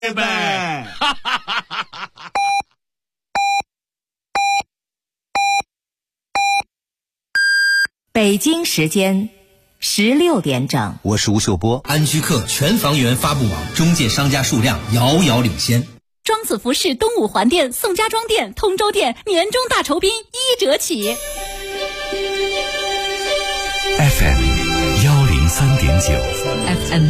拜。 北京时间16点整， 我是吴秀波。 安居客全房源发布网中介商家数量遥遥领先。 庄子服饰东五环店、宋家庄店、通州店年终大酬宾1折起。 FM 103.9 FM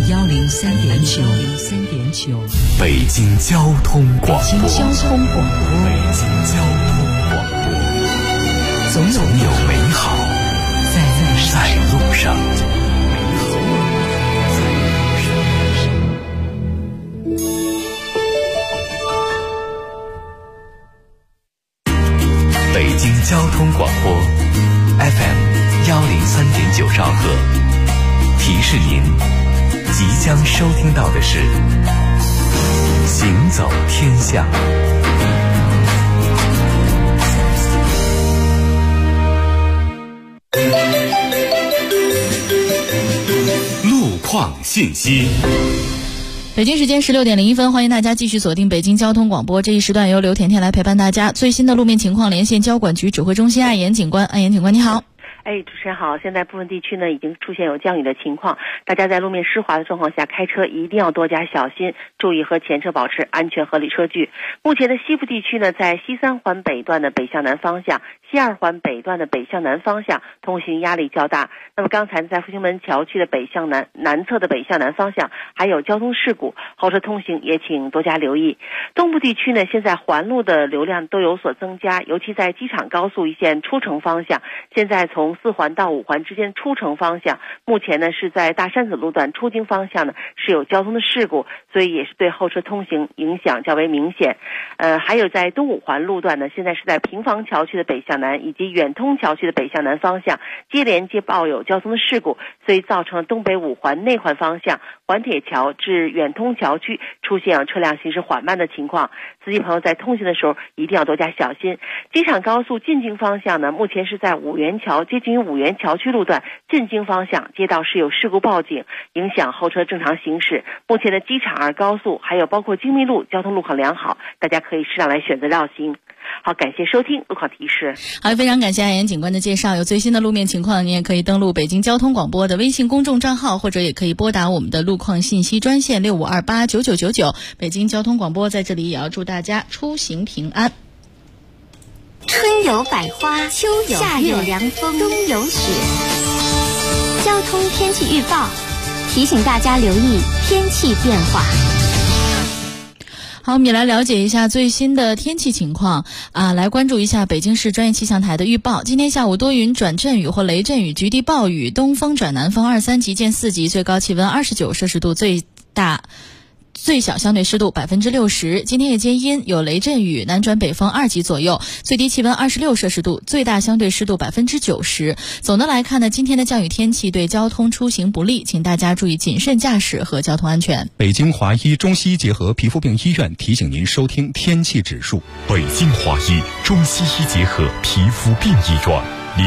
103.9 北京交通广播。 北京交通广播。 总有美好在路上。北京交通广播 FM 103.9兆赫，提示您即将收听到的是行走天下。路况信息。 北京时间16点01分，欢迎大家继续锁定北京交通广播。这一时段由刘甜甜来陪伴大家。最新的路面情况连线交管局指挥中心艾岩警官。艾岩警官你好。 主持人好，现在部分地区呢已经出现有降雨的情况，大家在路面湿滑的状况下开车一定要多加小心，注意和前车保持安全合理车距。目前的西部地区呢，在西3环北段的北向南方向、西2环北段的北向南方向通行压力较大。那么刚才在复兴门桥区的北向南侧的北向南方向还有交通事故，后车通行也请多加留意。东部地区呢，现在环路的流量都有所增加，尤其在机场高速一线出城方向，现在从4环到5环之间出城方向，目前呢是在大山子路段出京方向呢是有交通的事故，所以也是对后车通行影响较为明显。还有在东5环路段呢，现在是在平房桥区的北向南以及远通桥区的北向南方向接连接报有交通的事故，所以造成了东北5环内环方向环铁桥至远通桥区出现车辆行驶缓慢的情况，司机朋友在通行的时候一定要多加小心。机场高速进京方向呢，目前是在五元桥接近于五元桥区路段进京方向街道是有事故报警，影响后车正常行驶。目前的机场2高速还有包括京密路交通路况良好，大家可以适当来选择绕行。好，感谢收听路况提示。 好，非常感谢艾岩警官的介绍。有最新的路面情况，你也可以登录北京交通广播的微信公众账号，或者也可以拨打我们的路况信息专线65289999。北京交通广播在这里也要祝大家出行平安。 春有百花，秋有夏有凉风，冬有雪。交通天气预报提醒大家留意天气变化。 好，我们也来了解一下最新的天气情况来关注一下北京市专业气象台的预报。今天下午多云转阵雨或雷阵雨，局地暴雨，东风转南风2、3级见4级，最高气温29摄氏度，最小相对湿度60%。今天夜间阴，有雷阵雨，南转北风2级左右，最低气温26摄氏度，最大相对湿度90%。总的来看呢，今天的降雨天气对交通出行不利，请大家注意谨慎驾驶和交通安全。 北京华医中西医结合皮肤病医院提醒您收听天气指数。北京华医中西医结合皮肤病医院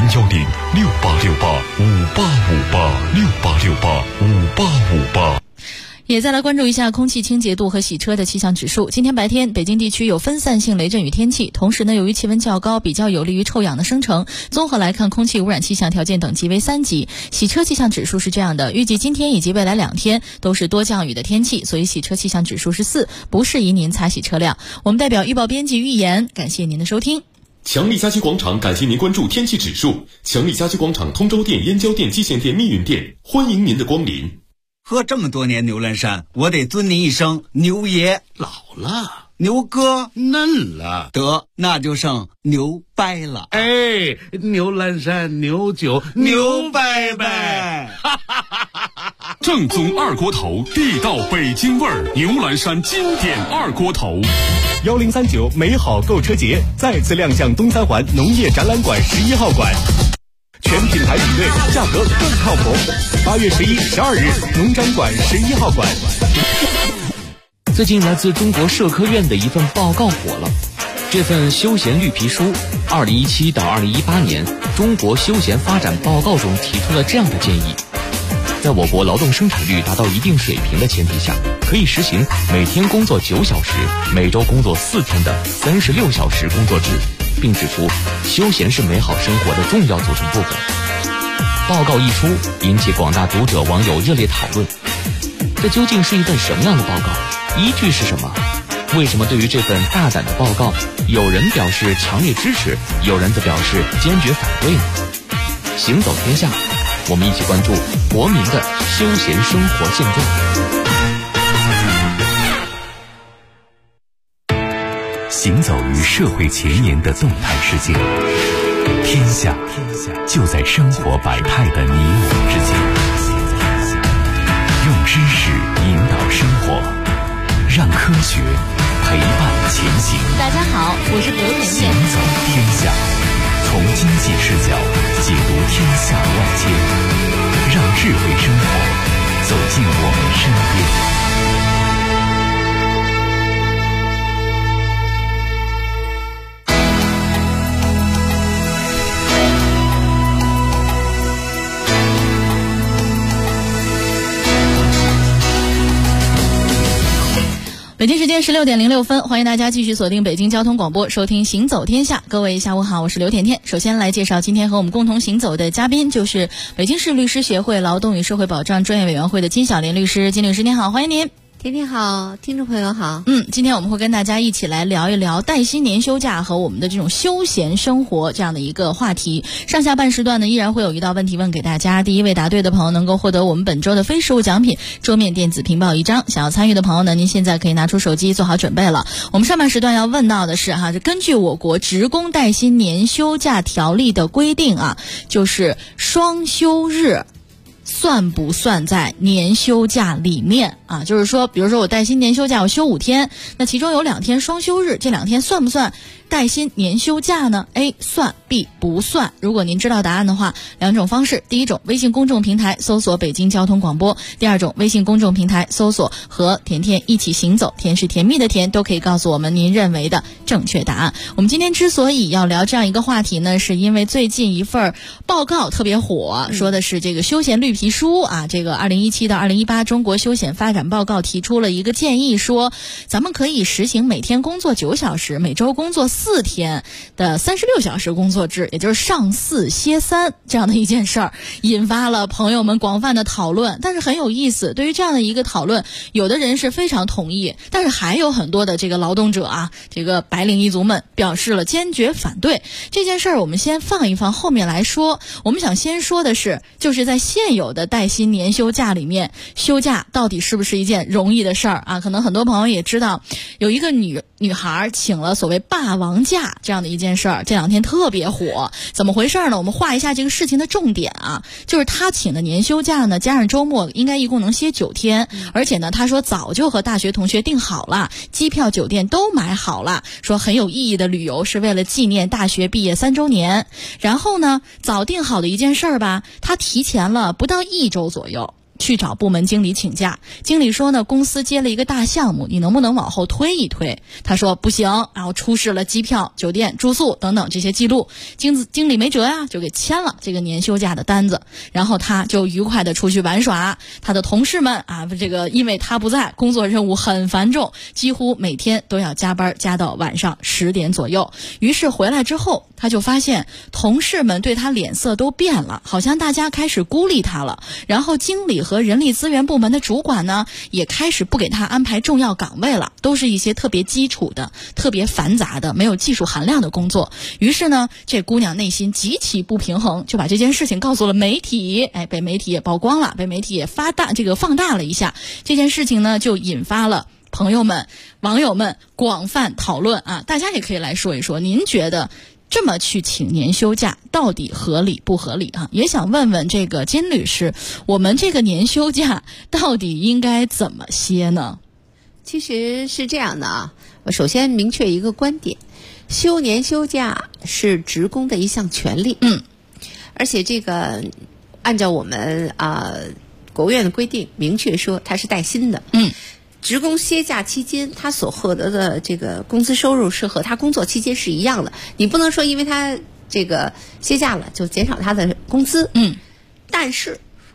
，01068685868586858。 也再来关注一下空气清洁度和洗车的气象指数。今天白天北京地区有分散性雷阵雨天气，同时呢，由于气温较高，比较有利于臭氧的生成，综合来看空气污染气象条件等级为3级。洗车气象指数是这样的，预计今天以及未来2天都是多降雨的天气，所以洗车气象指数是4，不适宜您擦洗车辆。我们代表预报编辑预言，感谢您的收听。 强力家居广场感谢您关注天气指数。强力家居广场通州店、燕郊店、蓟县店、密云店，欢迎您的光临。 喝这么多年牛栏山，我得尊您一声牛爷。 老了， 牛哥嫩了， 得那就剩牛掰了。 哎，牛栏山牛酒牛掰掰。 正宗二锅头，地道北京味儿，牛栏山经典二锅头。 1039美好购车节再次亮相东3环农业展览馆11号馆，全品牌比对，价格更靠谱。8月11、12日，农展馆11号馆。 最近来自中国社科院的一份报告火了。这份休闲绿皮书2017到2018年中国休闲发展报告中提出了这样的建议： 在我国劳动生产率达到一定水平的前提下，可以实行每天工作9小时，每周工作4天的36小时工作制，并指出休闲是美好生活的重要组成部分。报告一出，引起广大读者网友热烈讨论。这究竟是一份什么样的报告？依据是什么？为什么对于这份大胆的报告，有人表示强烈支持，有人则表示坚决反对呢？行走天下，我们一起关注国民的休闲生活现状。 行走于社会前沿的动态世界，天下就在生活百态的你我之间。用知识引导生活，让科学陪伴前行。 大家好，我是刘甜甜。 行走天下，从经济视角解读天下万千，让智慧生活走进我们身边。 北京时间16点06分，欢迎大家继续锁定北京交通广播，收听行走天下。各位下午好，我是刘甜甜。首先来介绍今天和我们共同行走的嘉宾，就是北京市律师协会劳动与社会保障专业委员会的金小莲律师。金律师您好，欢迎您。 甜甜好，听众朋友好。 今天我们会跟大家一起来聊一聊带薪年休假和我们的这种休闲生活这样的一个话题。上下半时段呢，依然会有一道问题问给大家。第一位答对的朋友能够获得我们本周的非实物奖品桌面电子屏保1张。想要参与的朋友呢，您现在可以拿出手机做好准备了。我们上半时段要问到的是根据我国职工带薪年休假条例的规定就是双休日算不算在年休假里面就是说比如说我带薪年休假我休5天，那其中有2天双休日，这2天算不算带薪年休假呢？ A 算， B 不算。如果您知道答案的话，2种方式，第一种微信公众平台搜索北京交通广播，第二种微信公众平台搜索和甜甜一起行走，甜是甜蜜的甜，都可以告诉我们您认为的正确答案。我们今天之所以要聊这样一个话题呢，是因为最近一份报告特别火，说的是这个休闲绿皮书这个2017到2018中国休闲发展报告提出了一个建议，说咱们可以实行每天工作9小时，每周工作4天的36小时工作制，也就是上4歇3这样的一件事儿，引发了朋友们广泛的讨论。但是很有意思，对于这样的一个讨论，有的人是非常同意，但是还有很多的这个劳动者这个白领一族们表示了坚决反对。这件事儿我们先放一放，后面来说。我们想先说的是，就是在现有的带薪年休假里面，休假到底是不是一件容易的事儿可能很多朋友也知道，有一个女孩请了所谓霸王假这样的一件事儿，这2天特别火。怎么回事呢？我们画一下这个事情的重点就是她请的年休假呢，加上周末应该一共能歇9天，而且呢，她说早就和大学同学订好了，机票酒店都买好了，说很有意义的旅游，是为了纪念大学毕业3周年。然后呢，早订好的一件事儿吧，她提前了不到1周左右去找部门经理请假，经理说呢，公司接了一个大项目，你能不能往后推一推？他说不行，然后出示了机票、酒店、住宿等等这些记录，经理没辙就给签了这个年休假的单子，然后他就愉快的出去玩耍。他的同事们这个因为他不在，工作任务很繁重，几乎每天都要加班，加到晚上10点左右。于是回来之后，他就发现同事们对他脸色都变了，好像大家开始孤立他了。然后经理和人力资源部门的主管呢，也开始不给他安排重要岗位了，都是一些特别基础的、特别繁杂的、没有技术含量的工作。于是呢，这姑娘内心极其不平衡，就把这件事情告诉了媒体，被媒体也曝光了，被媒体也放大了一下。这件事情呢，就引发了朋友们、网友们广泛讨论大家也可以来说一说，您觉得这么去请年休假到底合理不合理也想问问这个金律师，我们这个年休假到底应该怎么歇呢？ 其实是这样的我首先明确一个观点，休年休假是职工的一项权利而且这个按照我们国务院的规定明确说它是带薪的职工歇假期间他所获得的这个工资收入是和他工作期间是一样的，你不能说因为他这个歇假了就减少他的工资但是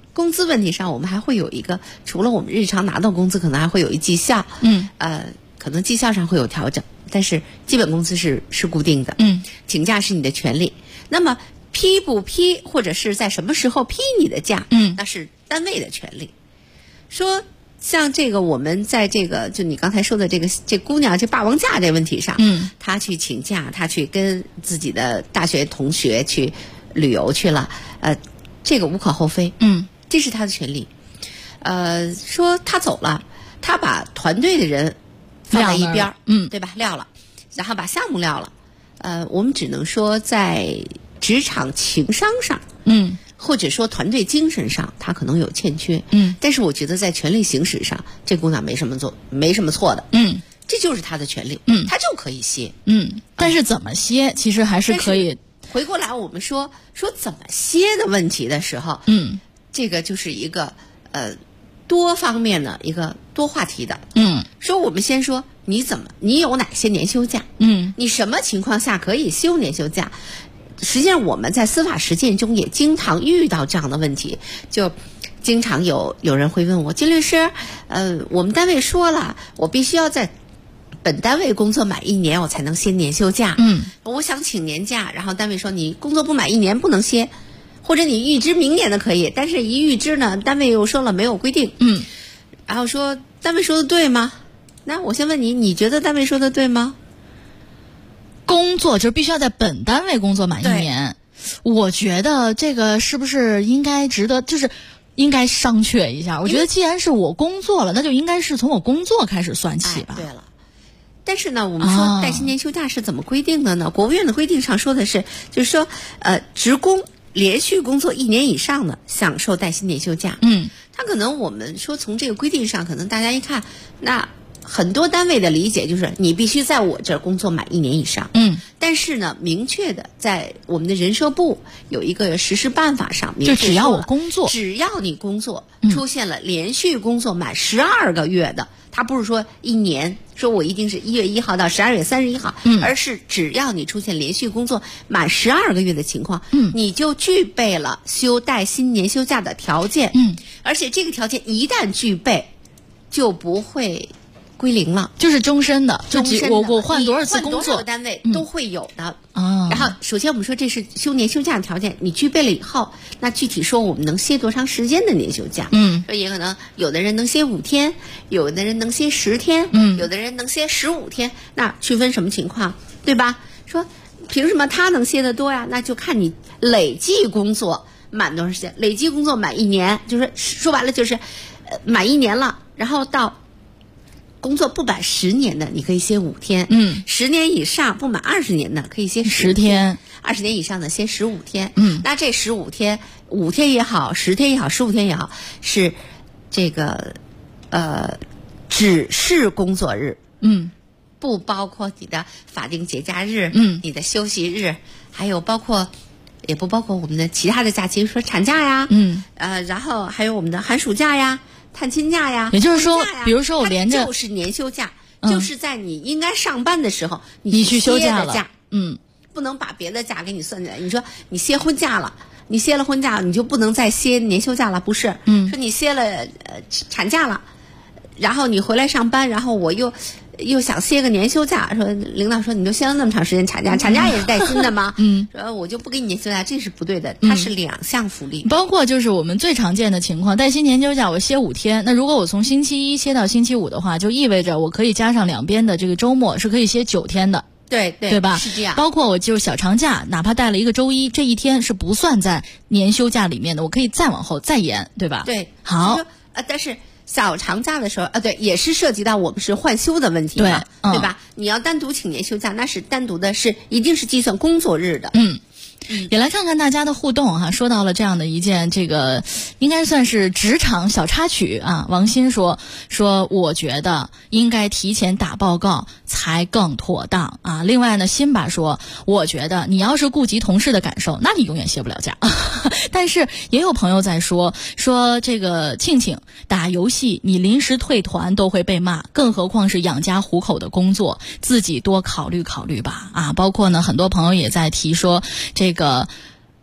工资问题上，我们还会有一个，除了我们日常拿到工资，可能还会有一绩效，可能绩效上会有调整，但是基本工资是固定的，请假是你的权利。那么批不批，或者是在什么时候批你的假，那是单位的权利。说像这个我们在这个就你刚才说的这姑娘这霸王假这问题上，她去请假，她去跟自己的大学同学去旅游去了，这个无可厚非，这是她的权利。说她走了，她把团队的人放在一边，对吧？撂了，然后把项目撂了。我们只能说在职场情商上，或者说团队精神上，他可能有欠缺，但是我觉得在权力行使上，这姑娘没什么错的，这就是她的权利，她就可以歇， 但是怎么歇，其实还是可以。 回过来，我们说怎么歇的问题的时候，这个就是一个多方面的一个多话题的，说我们先说你有哪些年休假，你什么情况下可以休年休假？实际上我们在司法实践中也经常遇到这样的问题，就经常有人会问我，金律师，我们单位说了，我必须要在本单位工作满1年，我才能歇年休假。我想请年假，然后单位说你工作不满1年不能歇，或者你预支明年的可以，但是一预支呢，单位又说了没有规定。然后说单位说的对吗？那我先问你觉得单位说的对吗？ 工作就必须要在本单位工作满1年，我觉得这个是不是应该值得，就是应该商榷一下。我觉得既然是我工作了，那就应该是从我工作开始算起吧。 对了，但是呢，我们说带薪年休假是怎么规定的呢？国务院的规定上说的是，就是说，职工连续工作1年以上的，享受带薪年休假。他可能我们说从这个规定上，可能大家一看，那很多单位的理解就是你必须在我这儿工作满1年以上。但是呢，明确的在我们的人社部有一个实施办法上， 就只要我工作， 只要你工作出现了连续工作满12个月的，他不是说1年，说我一定是1月1号到12月31号，而是只要你出现连续工作满12个月的情况，你就具备了休带薪年休假的条件。而且这个条件一旦具备，就不会归零了， 就是终身的，我换多少次工作， 换多少个单位都会有的。然后首先我们说这是休年休假的条件，你具备了以后，那具体说我们能歇多长时间的年休假？说也可能有的人能歇5天，有的人能歇10天，有的人能歇15天，那区分什么情况，对吧？说凭什么他能歇得多呀？那就看你累计工作满多长时间，累计工作满1年，就是说白了就是满1年了，然后到工作不满10年的，你可以歇5天；10年以上不满20年的，可以歇10天；20年以上的歇15天。那这15天，5天也好，10天也好，15天也好，是这个只是工作日，不包括你的法定节假日，你的休息日，还有也不包括我们的其他的假期，说产假呀，然后还有我们的寒暑假呀。探亲假呀， 也就是说，比如说我连着就是年休假，就是在你应该上班的时候， 你去休假了， 不能把别的假给你算进来。你说你歇婚假了，你歇了婚假，你就不能再歇年休假了，不是？说你歇了产假了，然后你回来上班，然后我又想歇个年休假，说领导说你都歇了那么长时间产假，产假也是带薪的吗？说我就不给你年休假，这是不对的，它是2项福利。 包括就是我们最常见的情况，带薪年休假我歇5天，那如果我从星期1歇到星期5的话，就意味着我可以加上2边的这个周末，是可以歇9天的。 对吧？ 是这样。 包括我就是小长假，哪怕带了一个周一，这一天是不算在年休假里面的，我可以再往后再延，对吧？ 对。 好。 但是小长假的时候，对，也是涉及到我们是换休的问题嘛，对吧？你要单独请年休假，那是单独的，是一定是计算工作日的。 也来看看大家的互动哈，说到了这样的一件这个应该算是职场小插曲啊。王鑫说我觉得应该提前打报告才更妥当啊。另外呢，辛巴说我觉得你要是顾及同事的感受，那你永远歇不了假。但是也有朋友在说这个庆庆打游戏你临时退团都会被骂，更何况是养家糊口的工作，自己多考虑考虑吧啊。包括呢很多朋友也在提说这个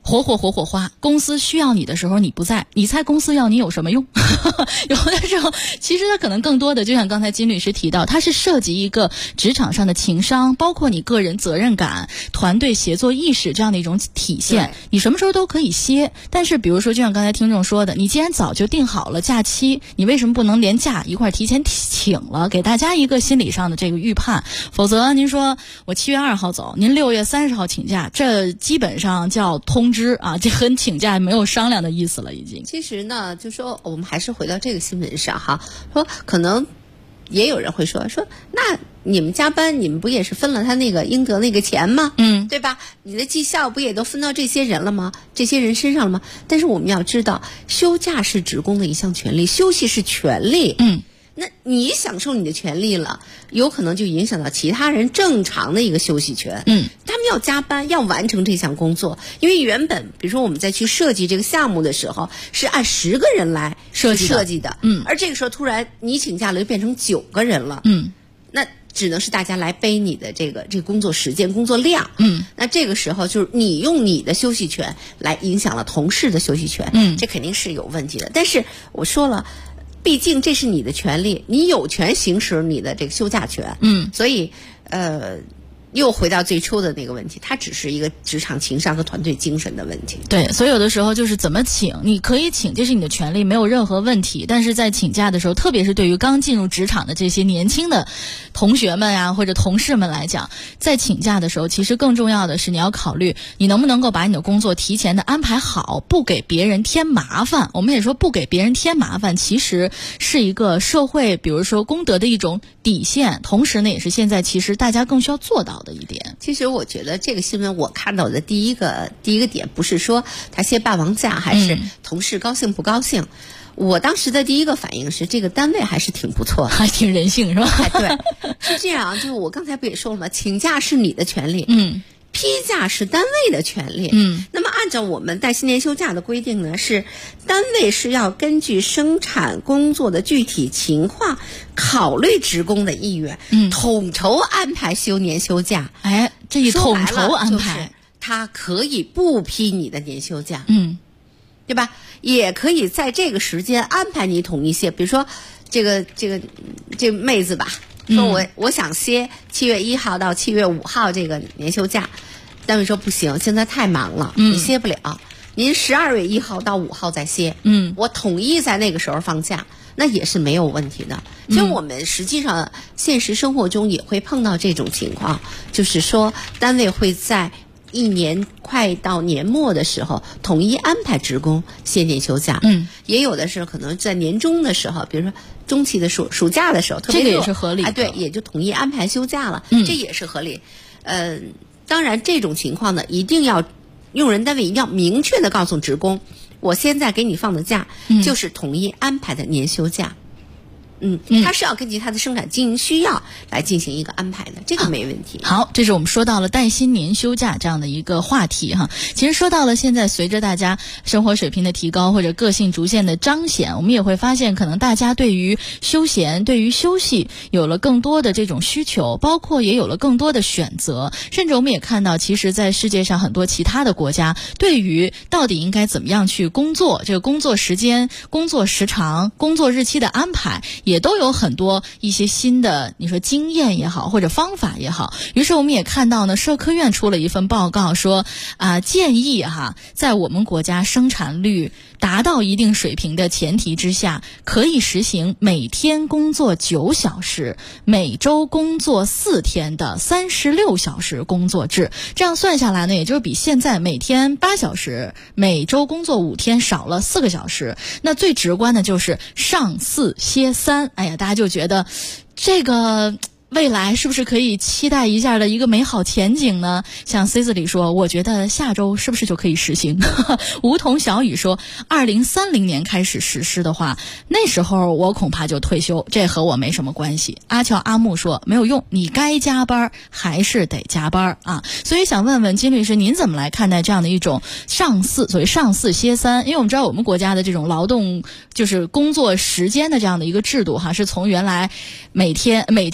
活花，公司需要你的时候你不在，你猜公司要你有什么用？有的时候其实它可能更多的就像刚才金律师提到，它是涉及一个职场上的情商，包括你个人责任感、团队协作意识这样的一种体现。你什么时候都可以歇，但是比如说就像刚才听众说的，你既然早就定好了假期，你为什么不能连假一块提前请了，给大家一个心理上的这个预判？否则您说我7月2号走，您6月30号请假，这基本上叫通知啊，这和请假没有商量的意思了已经。 其实呢，就说我们还是回到这个新闻上哈，说可能也有人会说那你们加班，你们不也是分了他那个应得那个钱吗？对吧？你的绩效不也都分到这些人了吗？这些人身上了吗？但是我们要知道，休假是职工的一项权利，休息是权利。那你享受你的权利了，有可能就影响到其他人正常的一个休息权。他们要加班，要完成这项工作，因为原本比如说我们在去设计这个项目的时候，是按10个人来设计的，而这个时候突然你请假了，就变成9个人了。那只能是大家来背你的这个工作时间、工作量。那这个时候就是你用你的休息权来影响了同事的休息权。这肯定是有问题的。但是我说了，毕竟这是你的权利，你有权行使你的这个休假权。所以又回到最初的那个问题，它只是一个职场情商和团队精神的问题。 对，所以有的时候就是怎么请，你可以请，这是你的权利，没有任何问题。但是在请假的时候，特别是对于刚进入职场的这些年轻的同学们啊，或者同事们来讲，在请假的时候，其实更重要的是你要考虑，你能不能够把你的工作提前的安排好，不给别人添麻烦。我们也说不给别人添麻烦，其实是一个社会，比如说公德的一种底线，同时呢，也是现在其实大家更需要做到的一点。 其实我觉得这个新闻我看到的第一个点，不是说他歇霸王假还是同事高兴不高兴。我当时的第一个反应是，这个单位还是挺不错的， 还挺人性是吧？ 对，是这样。就是我刚才不也说了吗？请假是你的权利，批假是单位的权利。那么按照我们带薪年休假的规定呢，是单位是要根据生产工作的具体情况，考虑职工的意愿，统筹安排休年休假。 这一统筹安排， 他可以不批你的年休假，对吧？也可以在这个时间安排你统一歇。比如说这个妹子吧，说我想歇7月1号到7月5号这个年休假，单位说不行，现在太忙了，你歇不了，您12月1号到5号再歇，我统一在那个时候放假，那也是没有问题的。其实我们实际上现实生活中也会碰到这种情况，就是说单位会在一年快到年末的时候统一安排职工歇年休假，也有的是可能在年终的时候，比如说中期的暑假的时候，特别这个也是合理的， 对，也就统一安排休假了，这也是合理。当然这种情况呢，一定要用人单位一定要明确的告诉职工，我现在给你放的假就是统一安排的年休假。他是要根据他的生产经营需要来进行一个安排的，这个没问题。 好，这是我们说到了带薪年休假这样的一个话题哈。其实说到了现在，随着大家生活水平的提高或者个性逐渐的彰显，我们也会发现，可能大家对于休闲、对于休息有了更多的这种需求，包括也有了更多的选择。甚至我们也看到，其实在世界上很多其他的国家，对于到底应该怎么样去工作，这个工作时间、工作时长、工作日期的安排，也都有很多一些新的，你说经验也好，或者方法也好。于是我们也看到呢，社科院出了一份报告说，建议在我们国家生产率达到一定水平的前提之下，可以实行每天工作9小时，每周工作4天的36小时工作制。这样算下来呢，也就是比现在每天8小时，每周工作5天少了4个小时。那最直观的就是上4歇3。哎呀，大家就觉得这个未来是不是可以期待一下的一个美好前景呢？像 C 字里说，我觉得下周是不是就可以实行？梧桐小雨说，2030年开始实施的话，那时候我恐怕就退休，这和我没什么关系。阿俏阿木说，没有用，你该加班还是得加班啊。所以想问问金律师，您怎么来看待这样的一种上4，所谓上4歇3？因为我们知道我们国家的这种劳动就是工作时间的这样的一个制度是从原来每周工作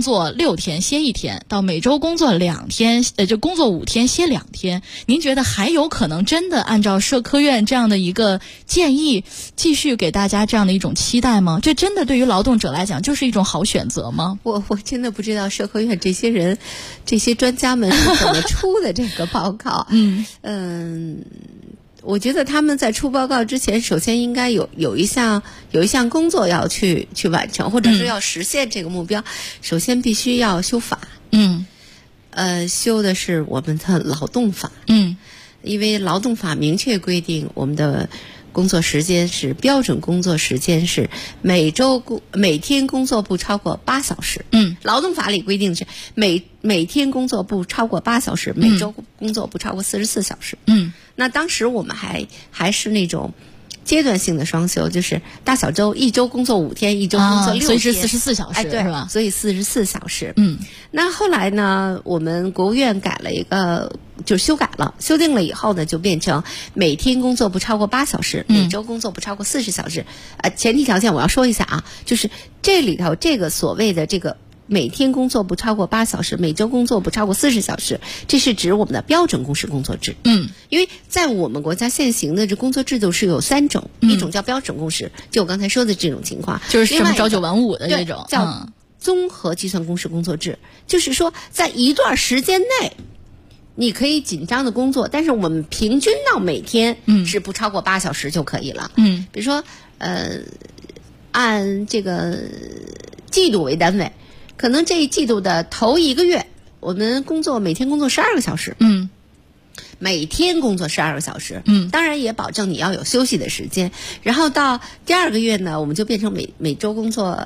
作6天歇1天，到每周工作2天，就工作5天歇2天，您觉得还有可能真的按照社科院这样的一个建议，继续给大家这样的一种期待吗？这真的对于劳动者来讲就是一种好选择吗？ 我真的不知道社科院这些人、这些专家们是怎么出的这个报告。我觉得他们在出报告之前，首先应该有一项工作要去完成，或者是要实现这个目标。首先必须要修法。修的是我们的劳动法。因为劳动法明确规定我们的工作时间是标准工作时间是每天工作不超过8小时。劳动法里规定是每天工作不超过8小时，每周工作不超过44小时。那当时我们还是那种阶段性的双休，就是大小周，一周工作5天，一周工作6天， 所以是44小时， 对， 是吧？ 所以44小时。那后来呢，我们国务院改了一个，就修订了以后呢，就变成每天工作不超过8小时，每周工作不超过40小时。前提条件我要说一下啊，就是这里头这个所谓的这个每天工作不超过8小时，每周工作不超过40小时，这是指我们的标准工时工作制。因为在我们国家现行的这工作制度是有3种，一种叫标准工时，就我刚才说的这种情况， 就是什么朝9晚5的这种， 叫综合计算工时工作制，就是说在一段时间内你可以紧张的工作，但是我们平均到每天是不超过8小时就可以了。比如说按这个季度为单位，可能这一季度的头1个月我们每天工作12个小时。每天工作12个小时。当然也保证你要有休息的时间。然后到第2个月呢，我们就变成每天工作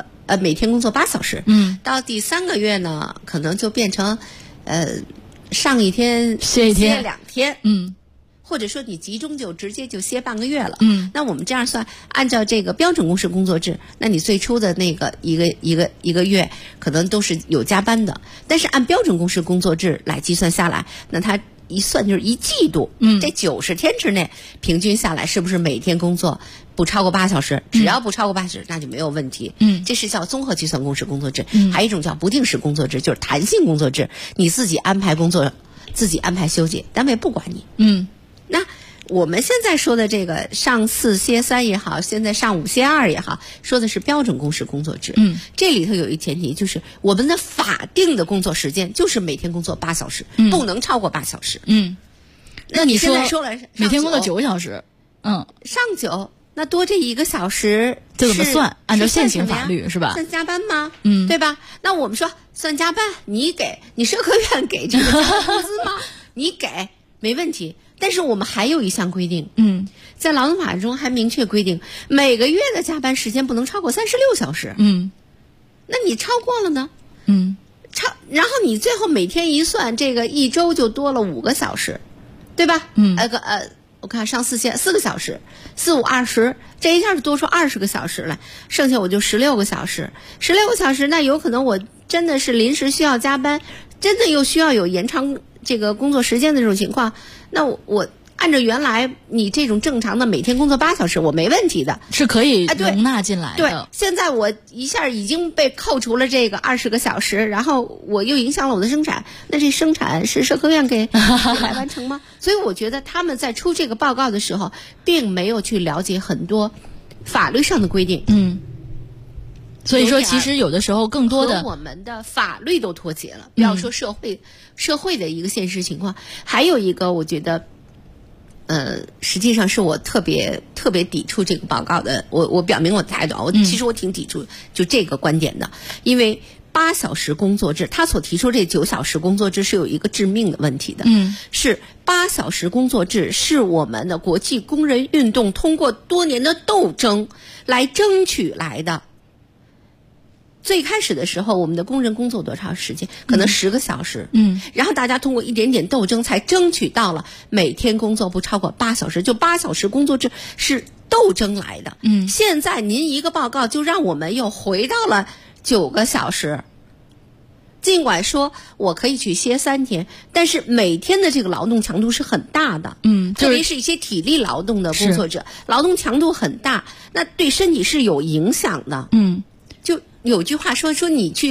8小时。到第3个月呢，可能就变成上1天歇2天。或者说你集中就直接就歇半个月了。那我们这样算，按照这个标准工时工作制，那你最初的那个一个月可能都是有加班的，但是按标准工时工作制来计算下来，那它一算就是1季度。这90天之内平均下来是不是每天工作不超过8小时？只要不超过8小时，那就没有问题。这是叫综合计算工时工作制。还有一种叫不定时工作制，就是弹性工作制，你自己安排工作，自己安排休息，单位不管你。那我们现在说的这个上4歇3也好，现在上5歇2也好，说的是标准工时工作制。这里头有一前提，就是我们的法定的工作时间就是每天工作8小时，不能超过8小时。那你现在说了每天工作9个小时， 上9，那多这1个小时这怎么算？按照现行法律是吧？ 算加班吗？对吧？那我们说算加班，你社科院给这个加班工资吗？你给没问题。但是我们还有一项规定，在劳动法中还明确规定，每个月的加班时间不能超过36小时。那你超过了呢？然后你最后每天一算，这个一周就多了5个小时，对吧？我看上4个小时，4、5、20，这一下就多出20个小时来，剩下我就16个小时。16个小时，那有可能我真的是临时需要加班，真的又需要有延长这个工作时间的这种情况，那我按照原来你这种正常的每天工作8小时，我没问题的， 是可以容纳进来的。 对，现在我一下已经被扣除了这个20个小时，然后我又影响了我的生产，那这生产是社科院给来完成吗？所以我觉得他们在出这个报告的时候，并没有去了解很多法律上的规定。 所以说其实有的时候更多的和我们的法律都脱节了，不要说社会的一个现实情况。还有一个我觉得实际上是我特别抵触这个报告的，我表明我的态度，其实我挺抵触就这个观点的。因为8小时工作制，他所提出这9小时工作制是有一个致命的问题的。是8小时工作制是我们的国际工人运动通过多年的斗争来争取来的。最开始的时候，我们的工人工作多长时间？可能10个小时。然后大家通过一点点斗争，才争取到了每天工作不超过8小时。就8小时工作制是斗争来的。现在您一个报告就让我们又回到了9个小时。尽管说我可以去歇3天，但是每天的这个劳动强度是很大的。特别是一些体力劳动的工作者，劳动强度很大，那对身体是有影响的。就有句话说你去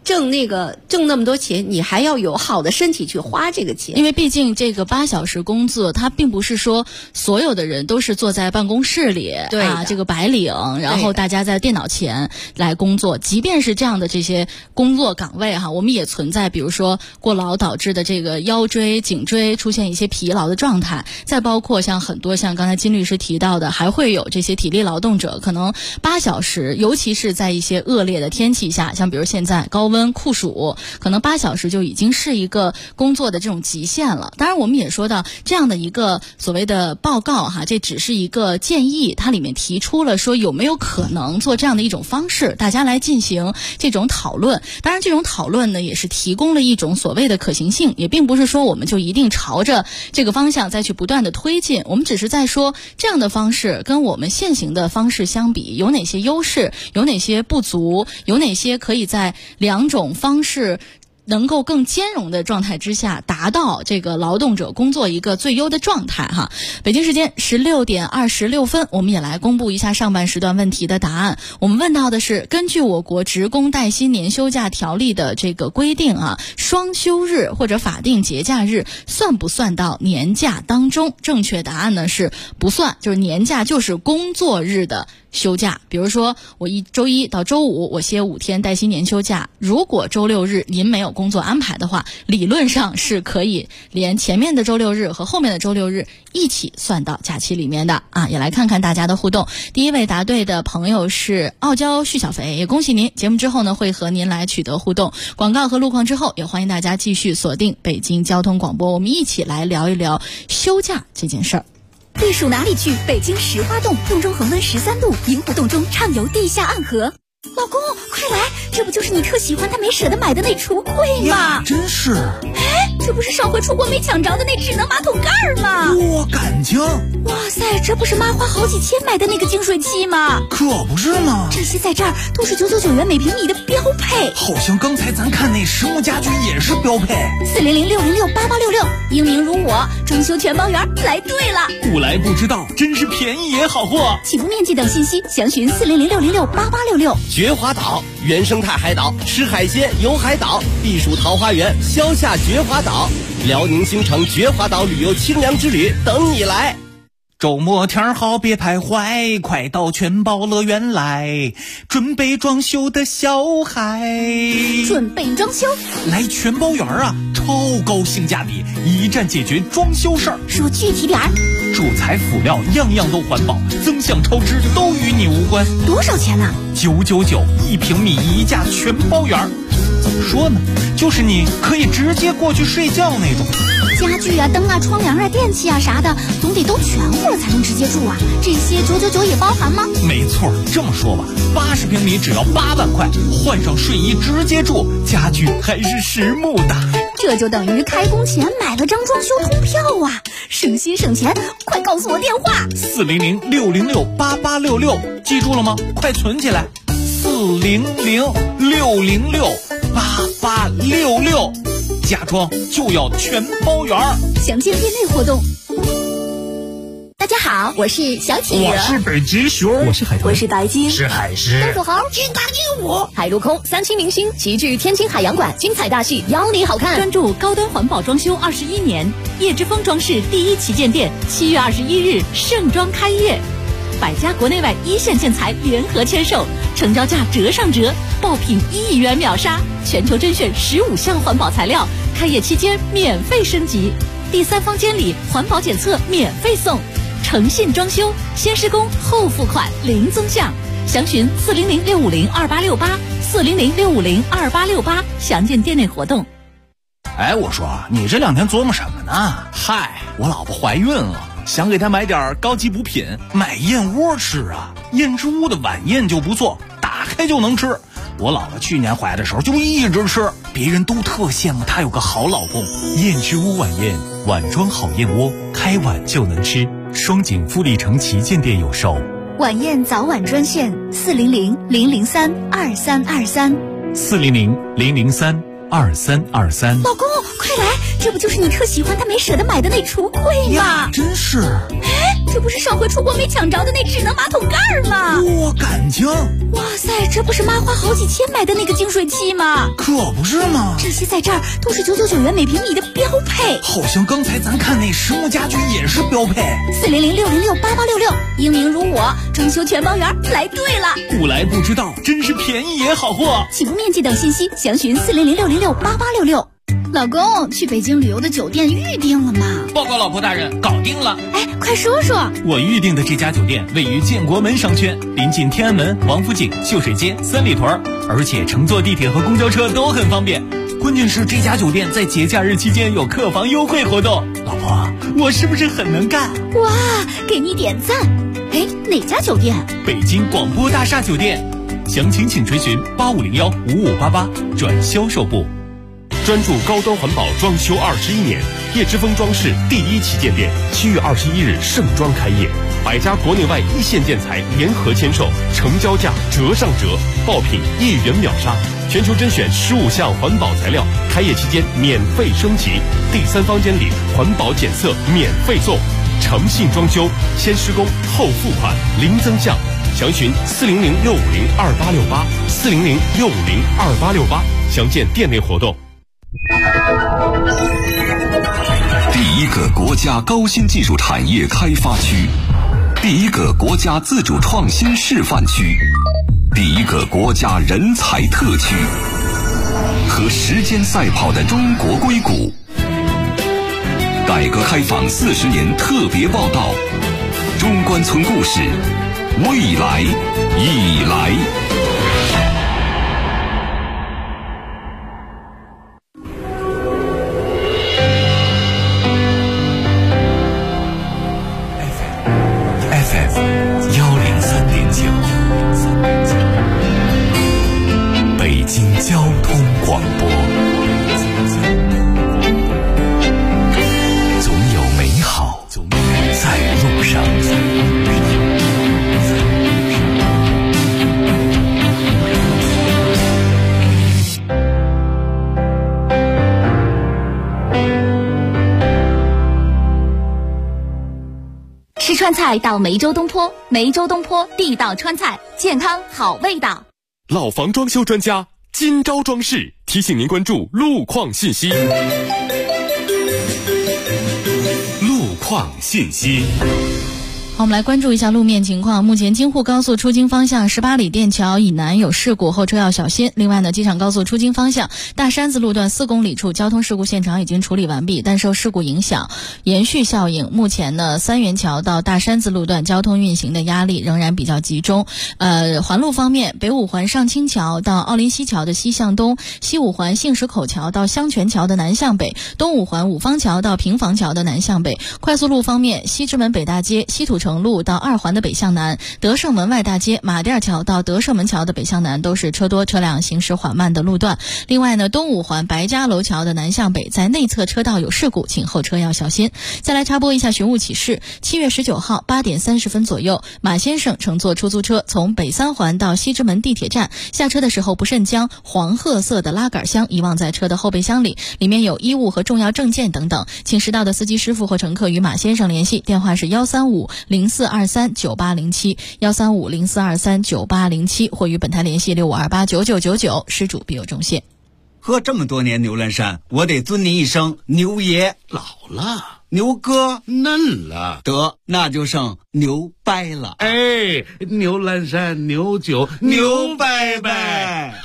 挣那么多钱，你还要有好的身体去花这个钱。 因为毕竟这个8小时工作，它并不是说所有的人都是坐在办公室里这个白领，然后大家在电脑前来工作。即便是这样的这些工作岗位我们也存在比如说过劳导致的这个腰椎、颈椎出现一些疲劳的状态，再包括像很多像刚才金律师提到的，还会有这些体力劳动者，可能8小时，尤其是在一些恶劣的天气下，像比如现在高温酷暑，可能8小时就已经是一个工作的这种极限了。当然我们也说到这样的一个所谓的报告这只是一个建议，它里面提出了说有没有可能做这样的一种方式，大家来进行这种讨论。当然这种讨论呢也是提供了一种所谓的可行性，也并不是说我们就一定朝着这个方向再去不断的推进，我们只是在说这样的方式跟我们现行的方式相比有哪些优势，有哪些不足，有哪些可以在两种方式能够更兼容的状态之下达到这个劳动者工作一个最优的状态北京时间16点26分，我们也来公布一下上半时段问题的答案。我们问到的是，根据我国职工带薪年休假条例的这个规定双休日或者法定节假日算不算到年假当中？正确答案呢是不算，就是年假就是工作日的休假。比如说我周一到周五我歇5天带薪年休假，如果周六日您没有工作安排的话，理论上是可以连前面的周六日和后面的周六日一起算到假期里面的也来看看大家的互动。第一位答对的朋友是傲娇旭小肥，也恭喜您，节目之后呢会和您来取得互动。广告和路况之后，也欢迎大家继续锁定北京交通广播，我们一起来聊一聊休假这件事儿。 避暑哪里去？北京石花洞，洞中恒温13度，萤火洞中畅游地下暗河。老公，快来，这不就是你特喜欢但没舍得买的那橱柜吗？ 真是。 这不是上回出国没抢着的那智能马桶盖吗？ 多干净！ 哇塞，这不是妈花好几千买的那个净水器吗？ 可不是呢， 这些在这儿都是999元每平米的标配。 好像刚才咱看那实木家居也是标配。 400-606-8866，英明如我，装修全包圆，来对了。 不来不知道，真是便宜也好货。 起步面积等信息详询400-606-8866。 绝华岛，原生态海岛，吃海鲜游海岛，避暑桃花源，消夏绝华岛，辽宁兴城绝华岛旅游清凉之旅等你来。 周末天好别徘徊，快到全宝乐园来，准备装修的小孩。 准备装修？ 来全宝园超高性价比，一站解决装修事儿。 说具体点儿。 主材辅料样样都环保，增项超支都与你无关。 多少钱呢 ？999，1平米1价全包圆。怎么说呢？就是你可以直接过去睡觉那种。 家具灯窗帘电器啥的，总得都全乎才能直接住这些999也包含吗？ 没错，这么说吧，80平米只要8万块，换上睡衣直接住，家具还是实木的。 这就等于开工前买了张装修通票省心省钱，快告诉我电话 400-606-8866，记住了吗？快存起来，400-606-8866，家装就要全包圆。 详见店内活动。大家好，我是小企鹅， 我是北极熊， 我是海豚， 我是白鲸， 是海狮， 东土猴，金刚鹦鹉，海陆空3期明星齐聚天津海洋馆，精彩大戏邀你好看。 专注高端环保装修21年，叶之峰装饰第一旗舰店7月21日盛装开业，100家国内外一线建材联合签售，成交价折上折，爆品1亿元秒杀，全球甄选15项环保材料，开业期间免费升级，第3方监理环保检测免费送，诚信装修，先施工后付款零增项，详询400-650-2868，400-650-2868，详见店内活动。 哎，我说你这2天琢磨什么呢？嗨，我老婆怀孕了，想给她买点高级补品，买燕窝吃燕之屋的晚宴就不错，打开就能吃。我老婆去年怀的时候就一直吃，别人都特羡慕她有个好老公。 燕之屋晚宴，碗装好燕窝，开碗就能吃。双井富力城旗舰店有售。 晚宴早晚专线400-003-2323。 400-003-2323。 老公，快来，这不就是你特喜欢但没舍得买的那橱柜吗？ 真是。 这不是上回出国没抢着的那智能马桶盖吗？ 哇，感情！ 哇塞，这不是妈花好几千买的那个净水器吗？ 可不是吗？ 这些在这儿都是999元每平米的标配。 好像刚才咱看那实木家具也是标配。 400-606-8866，英明如我，装修全包圆，来对了。 不来不知道，真是便宜也好货。 起步面积等信息详询400-606-8866。老公，去北京旅游的酒店预定了吗？ 报告老婆大人，搞定了。 哎，快说说。 我预定的这家酒店位于建国门商圈，临近天安门、王府井、秀水街、三里屯，而且乘坐地铁和公交车都很方便。关键是这家酒店在节假日期间有客房优惠活动。老婆，我是不是很能干？ 哇，给你点赞。哎，哪家酒店？ 北京广播大厦酒店。详情请垂询8501-5588转销售部。 专注高端环保装修21年，叶之峰装饰第1旗舰店7月21日盛装开业，百家国内外一线建材联合签售，成交价折上折，爆品1元秒杀，全球甄选15项环保材料，开业期间免费升级，第3方监理环保检测免费送，诚信装修，先施工后付款，零增项。详询400-650-2868，400-650-2868，详见店内活动。 第一个国家高新技术产业开发区，第一个国家自主创新示范区，第一个国家人才特区，和时间赛跑的中国硅谷。改革开放40年特别报道，中关村故事，未来已来。 北京交通广播，总有美好在路上。 吃川菜到梅州东坡，梅州东坡地道川菜，健康好味道。 老房装修专家金招装饰提醒您关注路况信息。路况信息。 好，我们来关注一下路面情况。目前京沪高速出京方向18里店桥以南有事故，后车要小心。另外呢，机场高速出京方向大山子路段4公里处交通事故现场已经处理完毕，但受事故影响延续效应，目前呢三元桥到大山子路段交通运行的压力仍然比较集中。环路方面，北五环上清桥到奥林西桥的西向东，西五环杏石口桥到香泉桥的南向北，东五环五方桥到平房桥的南向北。快速路方面，西直门北大街西土城路到2环的北向南，德胜门外大街马甸桥到德胜门桥的北向南都是车多车辆行驶缓慢的路段。另外呢，东五环白家楼桥的南向北在内侧车道有事故，请后车要小心。再来插播一下寻物启事，7月19号8点30分左右，马先生乘坐出租车从北3环到西直门地铁站，下车的时候不慎将黄褐色的拉杆箱遗忘在车的后备箱里，里面有衣物和重要证件等等，请识到的司机师傅或乘客与马先生联系，电话是135-0423-9807，135-0423-9807，或与本台联系6528-9999，失主必有重谢。 喝这么多年牛栏山，我得尊您一声牛爷。 老了， 牛哥嫩了， 得那就剩牛掰了。 哎，牛栏山牛酒牛掰掰。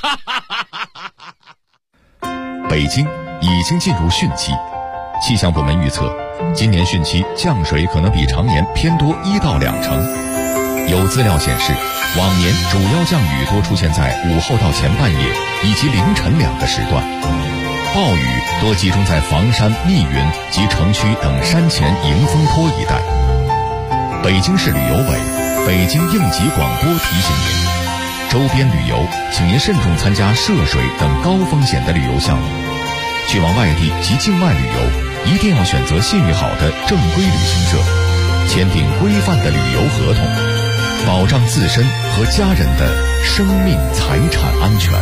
北京已经进入汛期，气象部门预测，今年汛期降水可能比常年偏多1到2成。有资料显示，往年主要降雨多出现在午后到前半夜以及凌晨2个时段，暴雨多集中在房山、密云及城区等山前迎风坡一带。北京市旅游委、北京应急广播提醒您，周边旅游请您慎重参加涉水等高风险的旅游项目。去往外地及境外旅游，一定要选择信誉好的正规旅行社，签订规范的旅游合同，保障自身和家人的生命财产安全。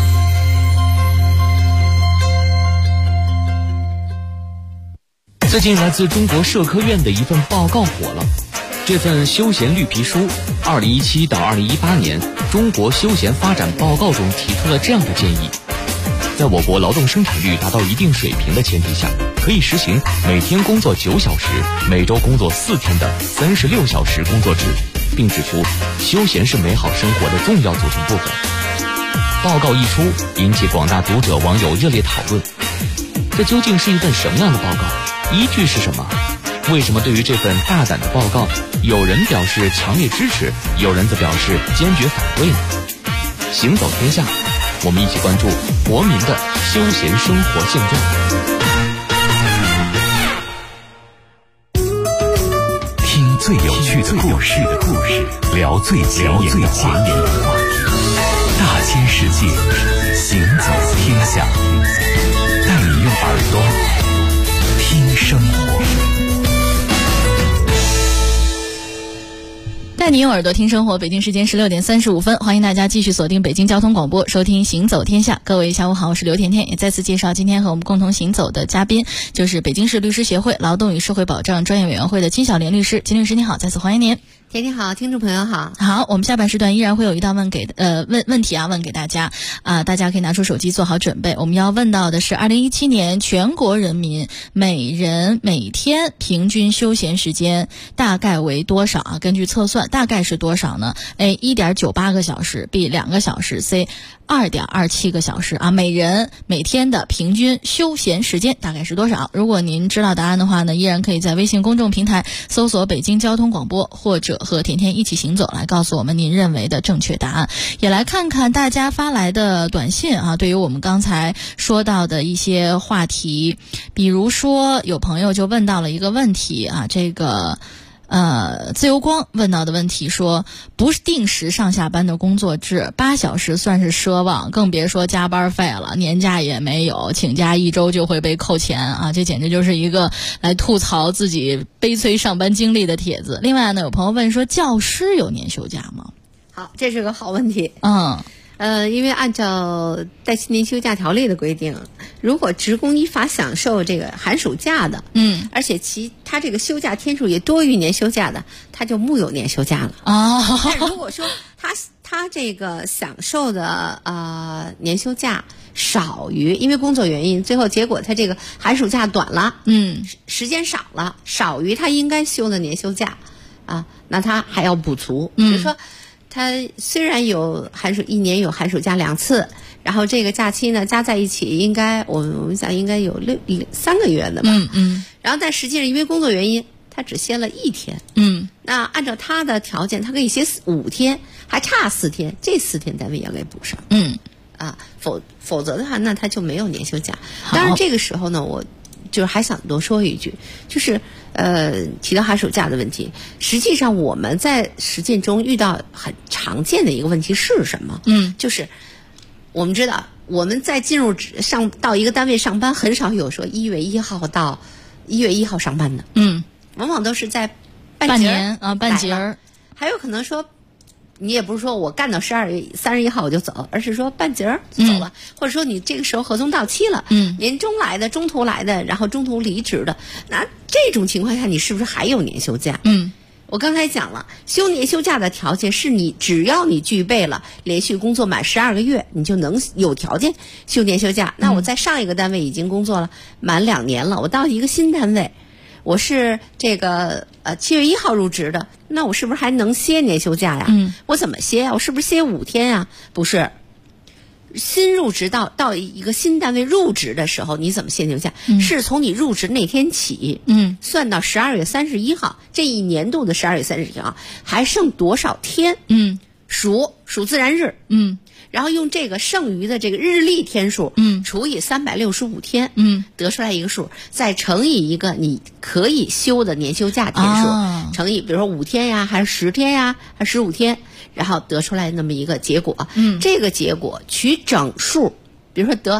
最近来自中国社科院的一份报告火了， 这份休闲绿皮书2017到2018年中国休闲发展报告中提出了这样的建议：在我国劳动生产率达到一定水平的前提下，可以实行每天工作9小时，每周工作4天的36小时工作制，并指出休闲是美好生活的重要组成部分。报告一出，引起广大读者网友热烈讨论。这究竟是一份什么样的报告？依据是什么？为什么对于这份大胆的报告，有人表示强烈支持，有人则表示坚决反对呢？行走天下，我们一起关注国民的休闲生活现状。 听最有趣的故事，聊最前沿的话题。大千世界，行走天下，带你用耳朵听生活。 带你用耳朵听生活，北京时间16点35分，欢迎大家继续锁定北京交通广播，收听行走天下。各位下午好，我是刘甜甜，也再次介绍今天和我们共同行走的嘉宾，就是北京市律师协会劳动与社会保障专业委员会的金小莲律师。金律师你好，再次欢迎您。 甜甜好，听众朋友好。 好，我们下半时段依然会有一道问题问给大家大家可以拿出手机做好准备。我们要问到的是2017年全国人民每人每天平均休闲时间大概为多少啊？根据测算大概是多少呢？ A 1.98个小时， B 2个小时， C 2.27个小时啊。每人每天的平均休闲时间大概是多少？如果您知道答案的话呢，依然可以在微信公众平台搜索北京交通广播，或者和甜甜一起行走来告诉我们您认为的正确答案。也来看看大家发来的短信啊，对于我们刚才说到的一些话题，比如说有朋友就问到了一个问题啊，这个自由光问到的问题说，不是定时上下班的工作制，8小时算是奢望，更别说加班费了，年假也没有，请假1周就会被扣钱啊！这简直就是一个来吐槽自己悲催上班经历的帖子。另外呢，有朋友问说，教师有年休假吗？ 好，这是个好问题。 因为按照带薪年休假条例的规定，如果职工依法享受这个寒暑假的，而且他这个休假天数也多于年休假的，他就木有年休假了。但如果说他这个享受的年休假少于，因为工作原因，最后结果他这个寒暑假短了，时间少了，少于他应该休的年休假那他还要补足。比如说他虽然有一年有寒暑假2次，然后这个假期呢加在一起应该我们想应该有3个月的吧，然后但实际上因为工作原因他只歇了1天，那按照他的条件他可以歇5天，还差4天，这4天单位要给补上，否则的话那他就没有年休假。当然这个时候呢，我就是还想多说一句，就是提到寒暑假的问题，实际上我们在实践中遇到很常见的一个问题是什么？就是我们知道我们在进入到一个单位上班，很少有说1月1号到1月1号上班的，往往都是在半年半截儿， 还有可能说你也不是说我干到12月31号我就走，而是说半截儿走了，或者说你这个时候合同到期了，年终来的、中途来的，然后中途离职的，那这种情况下你是不是还有年休假？我刚才讲了，休年休假的条件是只要你具备了连续工作满12个月，你就能有条件休年休假。那我在上一个单位已经工作了满2年了，我到一个新单位，我是这个7月1号入职的，那我是不是还能歇年休假呀？我怎么歇呀？我是不是歇5天呀？不是，新入职到一个新单位入职的时候，你怎么歇年休假？是从你入职那天起，算到12月31号，这一年度的12月31号还剩多少天？数自然日，然后用这个剩余的这个日历天数，除以365天，得出来一个数，再乘以一个你可以休的年休假天数，乘以比如说5天呀，还是10天呀，还是15天，然后得出来那么一个结果。这个结果取整数，比如说得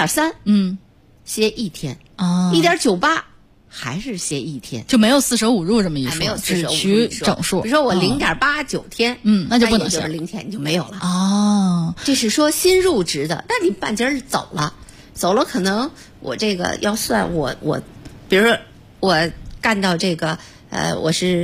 1.3，歇1天，1.98。还是歇1天， 就没有四舍五入这么一说， 没有四舍五入取整数。 比如说我0.89天， 那就不能歇，0天你就没有了。这是说新入职的，那你半截儿走了，可能我这个要算我，比如说我干到这个我是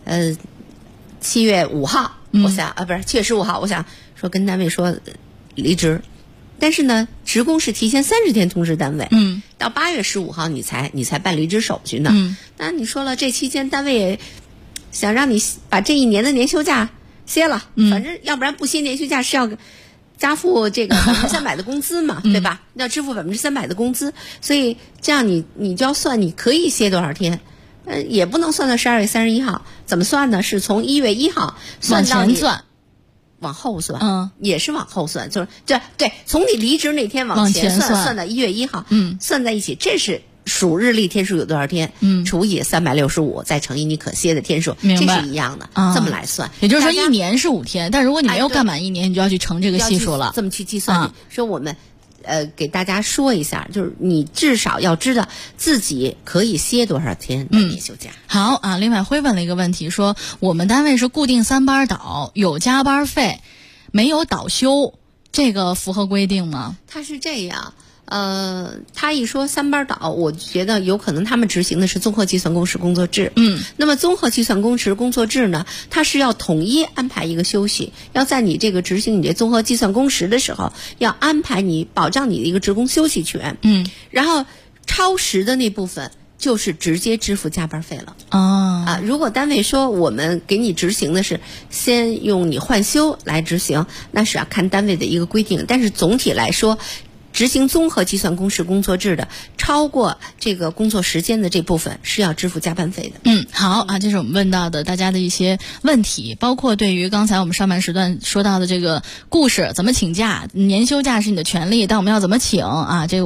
7月5号，我想不是7月15号，我想说跟单位说离职，但是呢，职工是提前30天通知单位，到8月15号你才办离职手续呢，那你说了，这期间单位也想让你把这一年的年休假歇了，反正要不然不歇年休假是要加付这个300%的工资嘛，对吧？要支付300%的工资，所以这样你就要算你可以歇多少天，也不能算到12月31号，怎么算呢？是从1月1号算到你往后算，也是往后算，就是对，从你离职那天往前算到1月1号，算在一起，这是属日历天数有多少天，除以365，再乘以你可歇的天数，这是一样的，这么来算。 也就是说一年是5天，但如果你没有干满1年，你就要去乘这个系数了， 这么去计算。说我们给大家说一下，就是你至少要知道自己可以歇多少天的年休假。 好啊，另外辉问了一个问题，说我们单位是固定3班倒，有加班费，没有倒休，这个符合规定吗？ 它是这样。他一说3班倒，我觉得有可能他们执行的是综合计算工时工作制。那么综合计算工时工作制呢，它是要统一安排一个休息，要在你这个执行你这综合计算工时的时候，要安排你保障你的一个职工休息权。然后超时的那部分就是直接支付加班费了。如果单位说我们给你执行的是先用你换休来执行，那是要看单位的一个规定，但是总体来说，执行综合计算工时工作制的，超过这个工作时间的这部分是要支付加班费的。 好啊，这是我们问到的大家的一些问题，包括对于刚才我们上半时段说到的这个故事，怎么请假，年休假是你的权利，但我们要怎么请啊？这个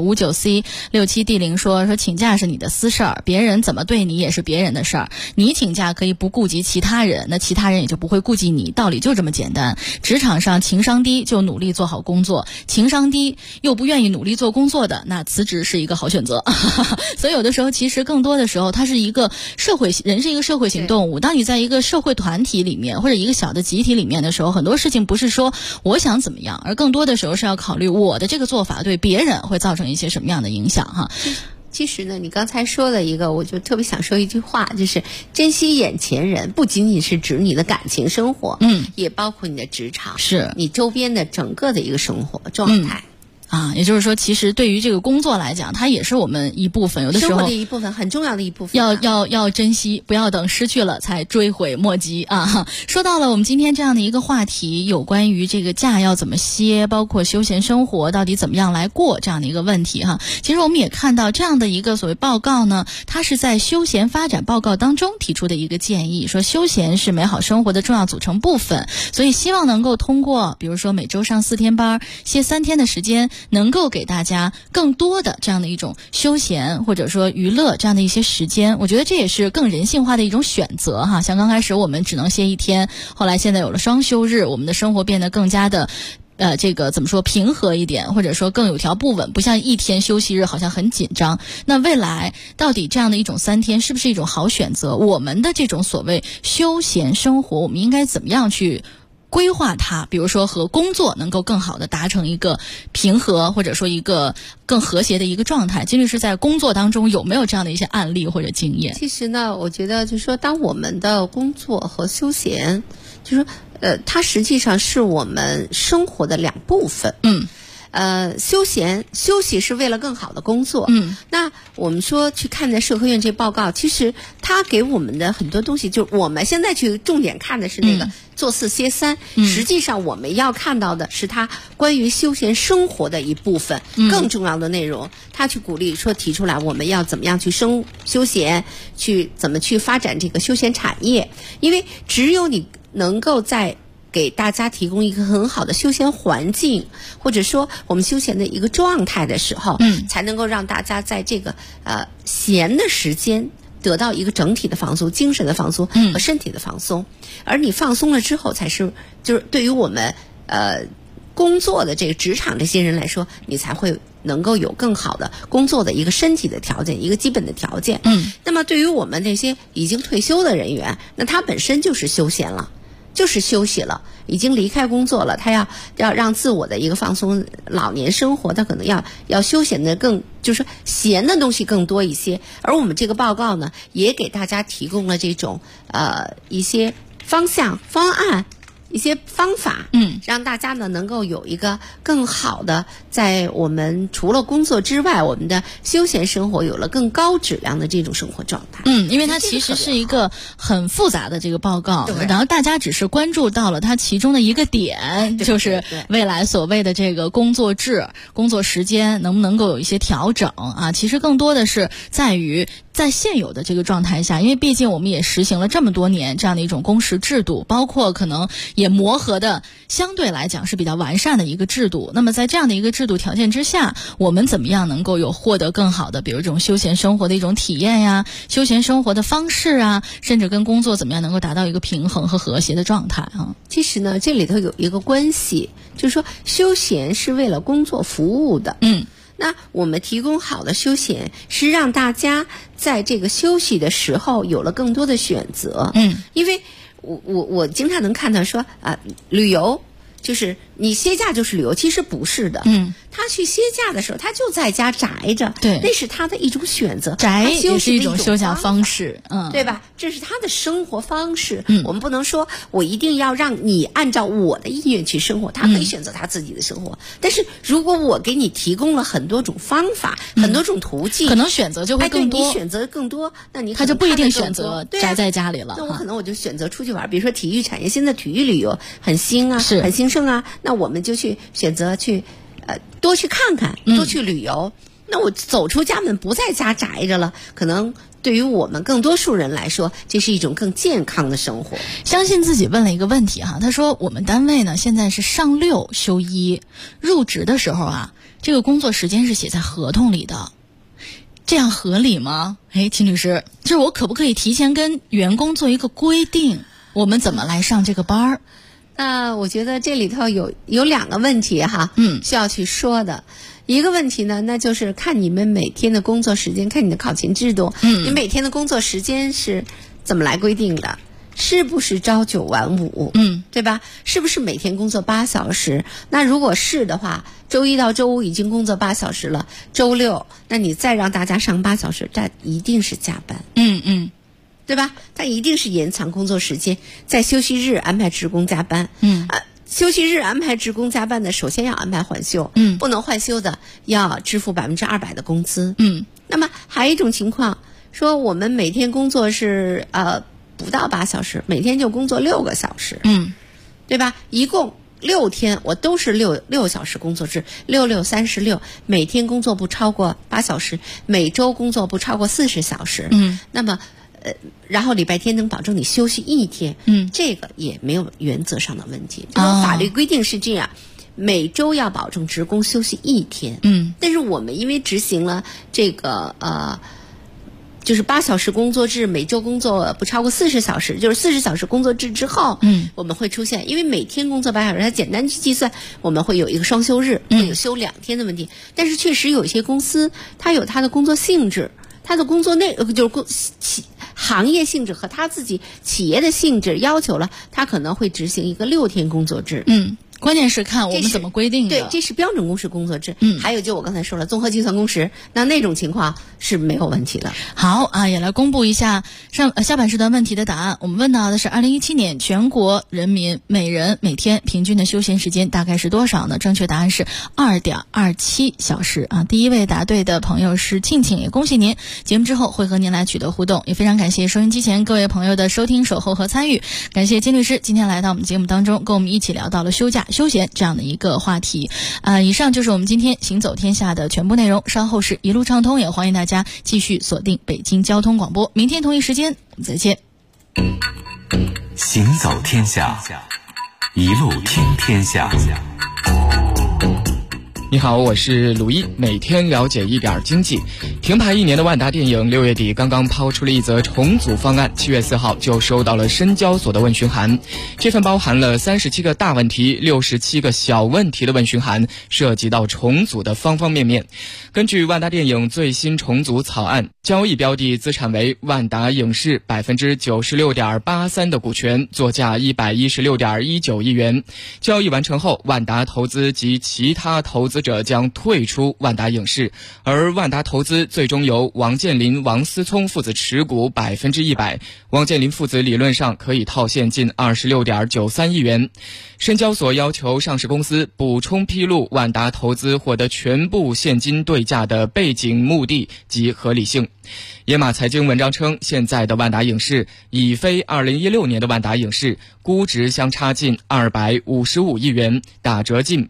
59C67D0说请假是你的私事儿，别人怎么对你也是别人的事儿，你请假可以不顾及其他人，那其他人也就不会顾及你，道理就这么简单。职场上情商低就努力做好工作，情商低又不愿意努力做工作的，那辞职是一个好选择。所以有的时候其实更多的时候它是一个人是一个社会型动物，当你在一个社会团体里面或者一个小的集体里面的时候，很多事情不是说我想怎么样，而更多的时候是要考虑我的这个做法对别人会造成一些什么样的影响哈。 其实呢，你刚才说了一个，我就特别想说一句话，就是珍惜眼前人，不仅仅是指你的感情生活，也包括你的职场， 是你周边的整个的一个生活状态。 也就是说，其实对于这个工作来讲，它也是我们一部分，有的时候生活的一部分，很重要的一部分。 要珍惜，不要等失去了才追悔莫及啊！说到了我们今天这样的一个话题，有关于这个假要怎么歇，包括休闲生活到底怎么样来过这样的一个问题哈。其实我们也看到这样的一个所谓报告呢，它是在休闲发展报告当中提出的一个建议，说休闲是美好生活的重要组成部分，所以希望能够通过比如说每周上4天班，歇3天的时间，能够给大家更多的这样的一种休闲或者说娱乐这样的一些时间，我觉得这也是更人性化的一种选择哈。像刚开始我们只能歇1天，后来现在有了双休日，我们的生活变得更加的这个怎么说平和一点，或者说更有条不紊，不像1天休息日好像很紧张。那未来到底这样的一种3天是不是一种好选择？我们的这种所谓休闲生活，我们应该怎么样去规划它，比如说和工作能够更好的达成一个平和，或者说一个更和谐的一个状态。金律师在工作当中有没有这样的一些案例或者经验？ 其实呢，我觉得就是说，当我们的工作和休闲，就是说它实际上是我们生活的2部分。休息是为了更好的工作。那我们说去看待社科院这报告，其实它给我们的很多东西，就是我们现在去重点看的是那个做4歇3，实际上我们要看到的是它关于休闲生活的一部分，更重要的内容。他去鼓励说提出来我们要怎么样去休闲，去怎么去发展这个休闲产业，因为只有你能够在给大家提供一个很好的休闲环境，或者说我们休闲的一个状态的时候，才能够让大家在这个闲的时间得到一个整体的放松，精神的放松和身体的放松。而你放松了之后，才是就是对于我们工作的这个职场这些人来说，你才会能够有更好的工作的一个身体的条件，一个基本的条件。那么对于我们这些已经退休的人员，那他本身就是休闲了。 就是休息了，已经离开工作了，他要让自我的一个放松，老年生活他可能要休闲的就是闲的东西更多一些。而我们这个报告呢，也给大家提供了这种一些方向、方案、一些方法，让大家呢能够有一个更好的，在我们除了工作之外，我们的休闲生活有了更高质量的这种生活状态。 因为它其实是一个很复杂的这个报告，然后大家只是关注到了它其中的一个点，就是未来所谓的这个工作制、工作时间能不能够有一些调整啊？其实更多的是在于在现有的这个状态下，因为毕竟我们也实行了这么多年这样的一种工时制度，包括可能也磨合的相对来讲是比较完善的一个制度。那么在这样的一个制度条件之下，我们怎么样能够有获得更好的，比如这种休闲生活的一种体验呀，休闲生活的方式啊，甚至跟工作怎么样能够达到一个平衡和和谐的状态啊？ 其实呢，这里头有一个关系，就是说休闲是为了工作服务的。那我们提供好的休闲，是让大家在这个休息的时候有了更多的选择。因为我经常能看到说旅游就是你歇假就是旅游，其实不是的。他去歇假的时候，他就在家宅着， 对， 那是他的一种选择， 宅也是一种休假方式， 对吧？这是他的生活方式。我们不能说我一定要让你按照我的意愿去生活，他可以选择他自己的生活。但是如果我给你提供了很多种方法、很多种途径， 可能选择就会更多。 对，你选择更多，那你他就不一定选择宅在家里了。 那我可能我就选择出去玩，比如说体育产业，现在体育旅游很兴啊，很兴盛啊，那我们就去选择去多去看看，多去旅游。那我走出家门，不在家宅着了，可能对于我们更多数人来说，这是一种更健康的生活。 相信自己问了一个问题哈，他说我们单位呢现在是上6休1，入职的时候啊，这个工作时间是写在合同里的，这样合理吗？秦律师，就是我可不可以提前跟员工做一个规定，我们怎么来上这个班儿？ 我觉得这里头有2个问题哈，需要去说的。一个问题呢，那就是看你们每天的工作时间，看你的考勤制度，你每天的工作时间是怎么来规定的？是不是朝9晚5？对吧？是不是每天工作8小时？那如果是的话，周一到周五已经工作8小时了，周六那你再让大家上8小时，这一定是加班。对吧？他一定是延长工作时间，在休息日安排职工加班。休息日安排职工加班的，首先要安排换休。不能换休的要支付200%的工资。那么还有一种情况，说我们每天工作是不到8小时，每天就工作6个小时。对吧？一共6天，我都是6小时工作制，6、6、36，每天工作不超过8小时，每周工作不超过40小时。那么然后礼拜天能保证你休息1天，这个也没有原则上的问题。这个法律规定是这样，每周要保证职工休息1天。但是我们因为执行了这个就是8小时工作制，每周工作不超过40小时，就是40小时工作制之后，我们会出现，因为每天工作8小时，它简单去计算，我们会有一个双休日，会有休2天的问题。但是确实有一些公司，它有它的工作性质，它的工作就是行业性质和他自己企业的性质要求了，他可能会执行一个6天工作制。 关键是看我们怎么规定的。 对，这是标准工时工作制。还有就我刚才说了，综合计算工时，那种情况是没有问题的。 好啊，也来公布一下下半时段问题的答案。我们问到的是2017年全国人民每人每天平均的休闲时间大概是多少呢？正确答案是2.27小时啊。第一位答对的朋友是庆庆，也恭喜您。节目之后会和您来取得互动，也非常感谢收音机前各位朋友的收听、守候和参与。感谢金律师今天来到我们节目当中，跟我们一起聊到了休假休闲这样的一个话题。以上就是我们今天行走天下的全部内容，稍后是一路畅通，也欢迎大家继续锁定北京交通广播，明天同一时间我们再见。 行走天下，一路听天下。 你好，我是鲁一，每天了解一点经济。停牌1年的万达电影6月底刚刚抛出了一则重组方案，7月4号就收到了深交所的问询函。这份包含了37个大问题、67个小问题的问询函，涉及到重组的方方面面。根据万达电影最新重组草案，交易标的资产为万达影视 96.83% 的股权，作价116.19亿元。交易完成后，万达投资及其他投资者将退出万达影视，而万达投资最终由王健林、王思聪父子持股100%，王健林父子理论上可以套现近26.93亿元。深交所要求上市公司补充披露万达投资获得全部现金对价的背景、目的及合理性。野马财经文章称，现在的万达影视已非2016年的万达影视，估值相差近255亿元，打折近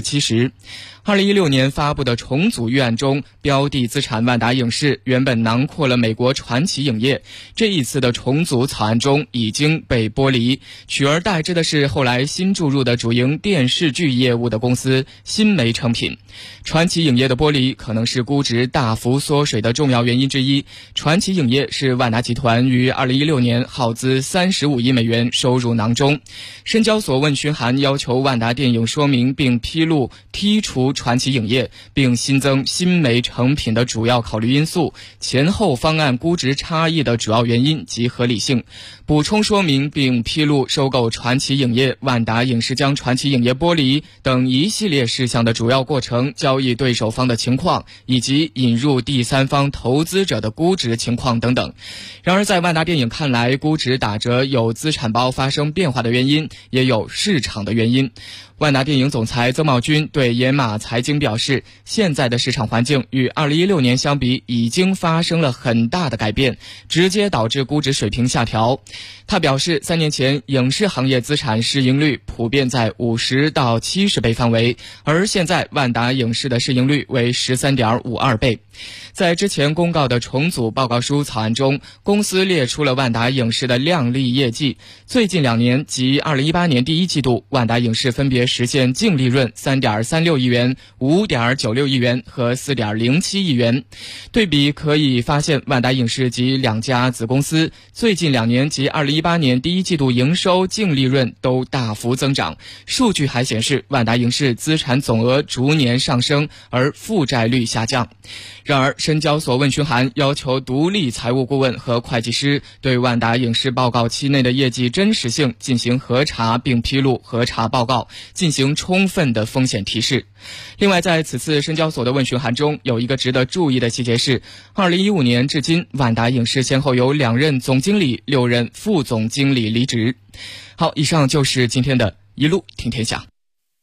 70%。2016年发布的重组预案中，标的资产万达影视原本囊括了美国传奇影业，这一次的重组草案中已经被剥离，取而代之的是后来新注入的主营电视剧业务的公司新梅成品。传奇影业的剥离可能是估值大幅缩水的重要原因之一。传奇影业是万达集团于2016年耗资35亿美元收入囊中。深交所问询函要求万达电影说明并披露剔除传奇影业，并新增新梅成品的主要考虑因素、前后方案估值差异的主要原因及合理性，补充说明并披露收购传奇影业、万达影视将传奇影业剥离等一系列事项的主要过程、交易对手方的情况以及引入第三方投资者的估值情况等等。然而在万达电影看来，估值打折有资产包发生变化的原因，也有市场的原因。万达电影总裁曾茂军对野马财经表示，现在的市场环境与2016年相比已经发生了很大的改变，直接导致估值水平下调。他表示，3年前影视行业资产市盈率普遍在50到70倍范围，而现在万达影视的市盈率为13.52倍。在之前公告的重组报告书草案中，公司列出了万达影视的亮丽业绩。最近2年即2018年第1季度，万达影视分别实现净利润3.36亿元、5.96亿元和4.07亿元。对比可以发现，万达影视及2家子公司最近2年及2018年第1季度营收、净利润都大幅增长。数据还显示，万达影视资产总额逐年上升，而负债率下降。然而，深交所问询函要求独立财务顾问和会计师对万达影视报告期内的业绩真实性进行核查，并披露核查报告，进行充分的风险提示。另外，在此次深交所的问询函中，有一个值得注意的细节是，2015年至今，万达影视先后有2任总经理、6任副总经理离职。好，以上就是今天的一路听天下。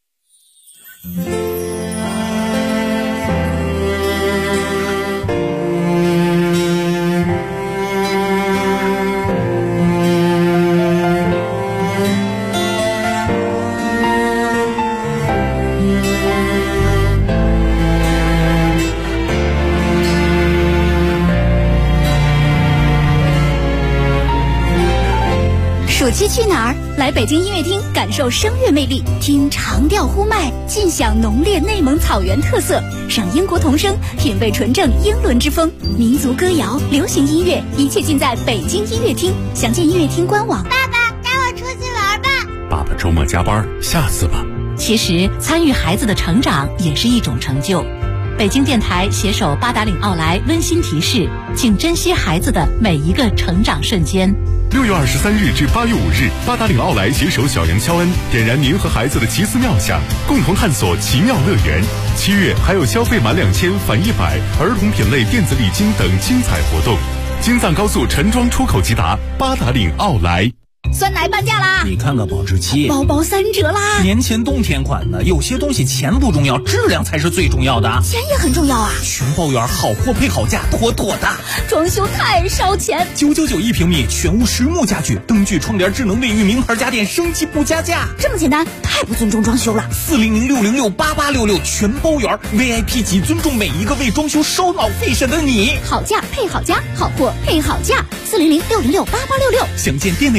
暑期去哪儿？来北京音乐厅感受声乐魅力，听长调呼麦，尽享浓烈内蒙草原特色，赏英国童声，品味纯正英伦之风，民族歌谣、流行音乐，一切尽在北京音乐厅。详见音乐厅官网。 爸爸，带我出去玩吧。 爸爸周末加班，下次吧。 其实参与孩子的成长也是一种成就。北京电台携手八达岭奥莱温馨提示，请珍惜孩子的每一个成长瞬间。 6月23日至8月5日，八达岭奥莱携手小杨肖恩，点燃您和孩子的奇思妙想，共同探索奇妙乐园。7月还有消费满2000返100，儿童品类电子礼金等精彩活动。京藏高速陈庄出口即达，八达岭奥莱。 酸奶半价啦！ 你看看保质期， 包包3折啦！ 年前冬天款的，有些东西钱不重要，质量才是最重要的。 钱也很重要啊！ 全包圆，好货配好价，妥妥的。 装修太烧钱 ，9991平米，全屋实木家具，灯具、窗帘、智能卫浴，名牌家电，升级不加价。 这么简单，太不尊重装修了。 400-606-8866，全包圆 ，VIP 级，尊重每一个为装修烧脑费神的你。 好价配好家，好货配好价，400-606-8866。 详见店内活动。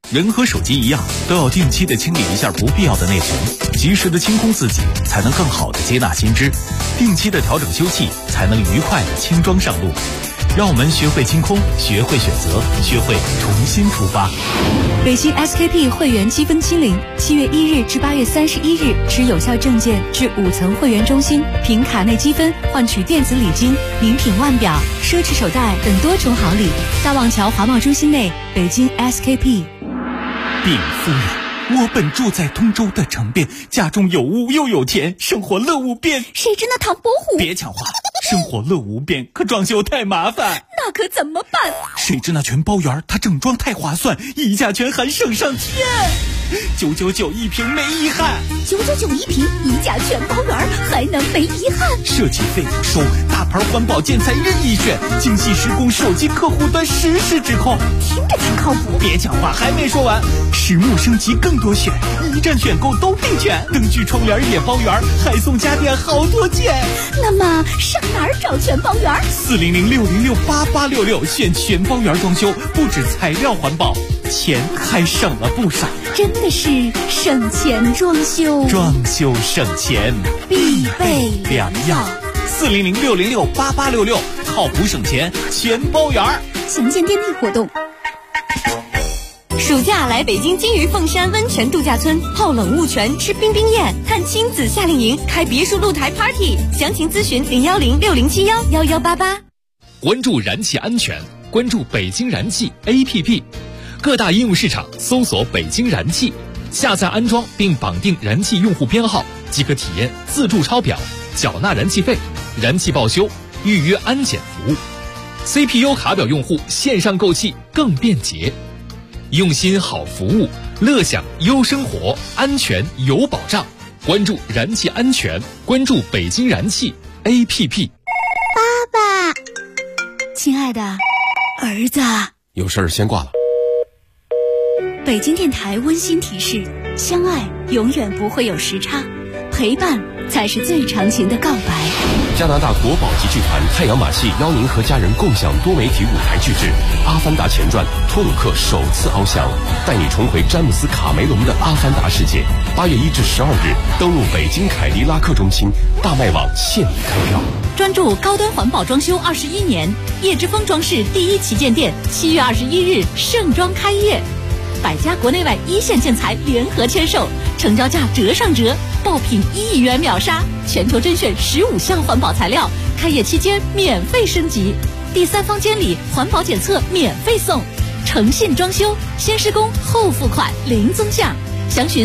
人和手机一样，都要定期的清理一下不必要的内存，及时的清空自己，才能更好的接纳新知；定期的调整修葺，才能愉快的轻装上路。让我们学会清空，学会选择，学会重新出发。 北京 SKP 会员积分清零，7月1日至8月31日，持有效证件至5层会员中心，凭卡内积分换取电子礼金、名品腕表、奢侈手袋等多重好礼。大望桥华贸中心内，北京 SKP。 禀夫人，我本住在通州的城边，家中有屋又有田，生活乐无边。 谁知那唐伯虎？ 别抢话，生活乐无边，可装修太麻烦。 那可怎么办？ 谁知那全包园，它整装太划算，溢价权还省上天，999一平没遗憾。 999一平，溢价全包园，还能没遗憾？ 设计费不收，大牌环保建材任意选，精细施工，手机客户端实时指控。 听着挺靠谱。 别讲话，还没说完。实木升级更多选，一站选购都并全，灯具窗帘也包圆，还送家电好多件。 那么上哪儿找全包园？40060688866，选全包园装修，不止材料环保，钱还省了不少。真的是省钱装修， 装修省钱必备良药。40060688866，靠谱省钱全包圆。 详见店内活动。 暑假来北京金鱼凤山温泉度假村泡冷雾泉，吃冰冰宴，看亲子夏令营，开别墅露台 party。详情咨询01060711188。 关注燃气安全，关注北京燃气 APP， 各大应用市场搜索北京燃气，下载安装并绑定燃气用户编号，即可体验自助抄表、缴纳燃气费、燃气报修、预约安检服务。CPU 卡表用户线上购气更便捷。用心好服务，乐享优生活，安全有保障。关注燃气安全，关注北京燃气 APP。 爸爸，亲爱的儿子， 有事儿先挂了。 北京电台温馨提示：相爱永远不会有时差，陪伴才是最长情的告白。 加拿大国宝级剧团太阳马戏邀您和家人共享多媒体舞台剧制《阿凡达前传》，托鲁克首次翱翔，带你重回詹姆斯·卡梅隆的阿凡达世界。8月1至12日，登陆北京凯迪拉克中心，大麦网现已开票。 专注高端环保装修21年，叶之峰装饰第一旗舰店7月21日盛装开业。百家国内外一线建材联合签售，成交价折上折，爆品1亿元秒杀，全球甄选15项环保材料，开业期间免费升级，第三方监理环保检测免费送，诚信装修，先施工后付款零增价，详询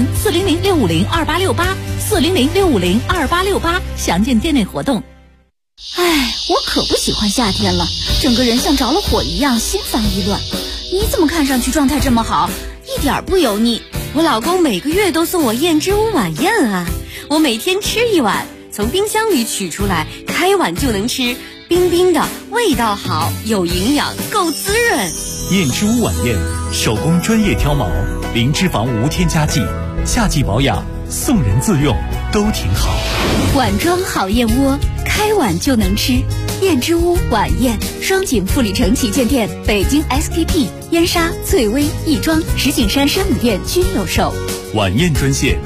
400-650-2868，400-650-2868，详见店内活动。 哎，我可不喜欢夏天了，整个人像着了火一样，心烦意乱。你怎么看上去状态这么好，一点不油腻？ 我老公每个月都送我燕之屋晚宴啊，我每天吃一碗，从冰箱里取出来，开碗就能吃，冰冰的，味道好，有营养，够滋润。 燕之屋晚宴，手工专业挑毛，零脂肪无添加剂，夏季保养，送人自用都挺好。 碗装好燕窝，开碗就能吃。燕之屋晚宴，双井富力城旗舰店、北京 SKP、燕莎、翠微、亦庄、石景山山姆店均有售。 晚宴专线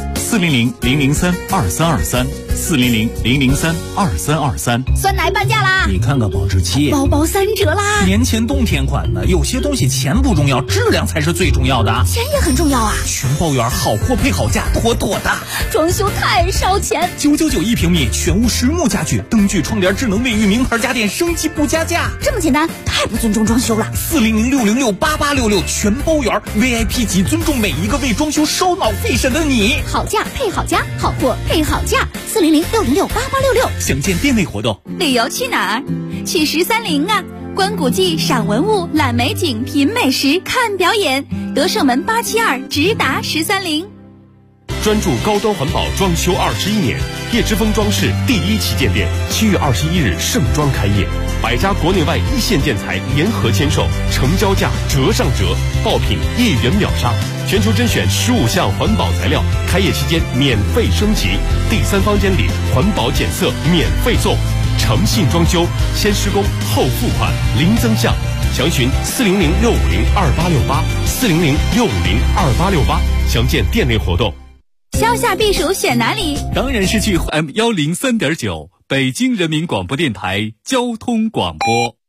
400-003-2323，400-003-2323。 酸奶半价啦！ 你看看保质期， 包包3折啦！ 年前冬天款的，有些东西钱不重要，质量才是最重要的。 钱也很重要啊！ 全包圆，好货配好价，妥妥的。 装修太烧钱 ，999一平米，全屋实木家具，灯具、窗帘、智能卫浴、名牌家电，升级不加价。 这么简单，太不尊重装修了。 400-606-8866，全包圆 ，VIP 级，尊重每一个为装修烧脑费神的你。 好价配好家，好货配好价，400-606-8866。 详见店内活动。 旅游去哪儿？去1030啊！观古迹、赏文物、览美景、品美食、看表演。德胜门872，直达1030。 专注高端环保装修21年，叶之峰装饰第一旗舰店7月21日盛装开业，百家国内外一线建材联合签售，成交价折上折，爆品1亿元秒杀，全球甄选15项环保材料，开业期间免费升级，第三方监理环保检测免费送，诚信装修，先施工后付款零增项， 详询400-650-2868，400-650-2868，详见店内活动。 消夏避暑选哪里？ 当然是去 FM103.9北京人民广播电台交通广播。